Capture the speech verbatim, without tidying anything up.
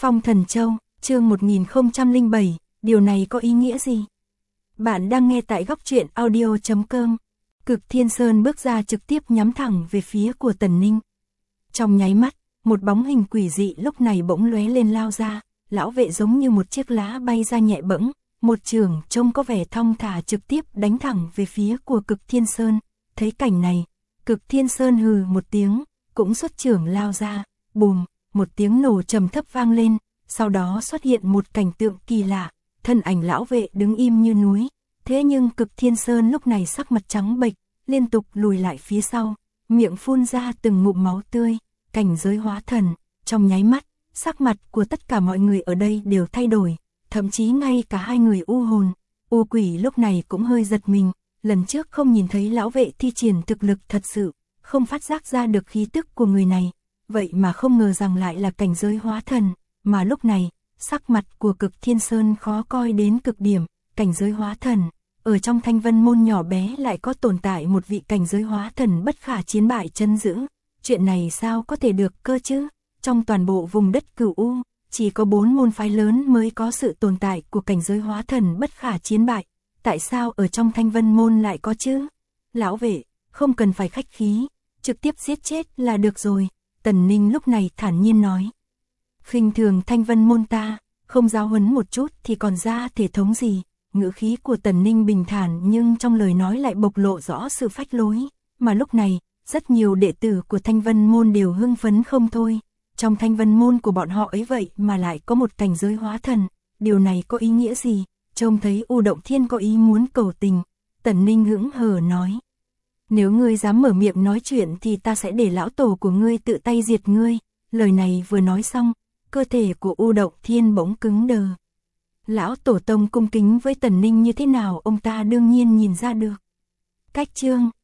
Phong Thần Châu, chương một nghìn không trăm lẻ bảy, điều này có ý nghĩa gì? Bạn đang nghe tại góc truyện audio chấm com. Cực Thiên Sơn bước ra trực tiếp nhắm thẳng về phía của Tần Ninh. Trong nháy mắt, một bóng hình quỷ dị lúc này bỗng lóe lên lao ra, lão vệ giống như một chiếc lá bay ra nhẹ bẫng, một chưởng trông có vẻ thong thả trực tiếp đánh thẳng về phía của Cực Thiên Sơn. Thấy cảnh này, Cực Thiên Sơn hừ một tiếng, cũng xuất chưởng lao ra, bùm, một tiếng nổ trầm thấp vang lên, sau đó xuất hiện một cảnh tượng kỳ lạ, thân ảnh lão vệ đứng im như núi, thế nhưng Cực Thiên Sơn lúc này sắc mặt trắng bệch, liên tục lùi lại phía sau, miệng phun ra từng ngụm máu tươi, cảnh giới hóa thần, trong nháy mắt, sắc mặt của tất cả mọi người ở đây đều thay đổi, thậm chí ngay cả hai người u hồn, u quỷ lúc này cũng hơi giật mình, lần trước không nhìn thấy lão vệ thi triển thực lực thật sự, không phát giác ra được khí tức của người này, vậy mà không ngờ rằng lại là cảnh giới hóa thần, mà lúc này, sắc mặt của Cực Thiên Sơn khó coi đến cực điểm, cảnh giới hóa thần, ở trong Thanh Vân môn nhỏ bé lại có tồn tại một vị cảnh giới hóa thần bất khả chiến bại chân giữ, chuyện này sao có thể được cơ chứ, trong toàn bộ vùng đất Cửu U, chỉ có bốn môn phái lớn mới có sự tồn tại của cảnh giới hóa thần bất khả chiến bại, tại sao ở trong Thanh Vân môn lại có chứ? Lão vệ, không cần phải khách khí, trực tiếp giết chết là được rồi, Tần Ninh lúc này thản nhiên nói. Khinh thường Thanh Vân môn ta, không giáo huấn một chút thì còn ra thể thống gì, ngữ khí của Tần Ninh bình thản nhưng trong lời nói lại bộc lộ rõ sự phách lối, mà lúc này, rất nhiều đệ tử của Thanh Vân môn đều hưng phấn không thôi, trong Thanh Vân môn của bọn họ ấy vậy mà lại có một cảnh giới hóa thần, điều này có ý nghĩa gì? Trông thấy U Động Thiên có ý muốn cầu tình, Tần Ninh hững hờ nói. Nếu ngươi dám mở miệng nói chuyện thì ta sẽ để lão tổ của ngươi tự tay diệt ngươi, lời này vừa nói xong, cơ thể của U Động Thiên bỗng cứng đờ. Lão tổ tông cung kính với Tần Ninh như thế nào ông ta đương nhiên nhìn ra được. Cách chương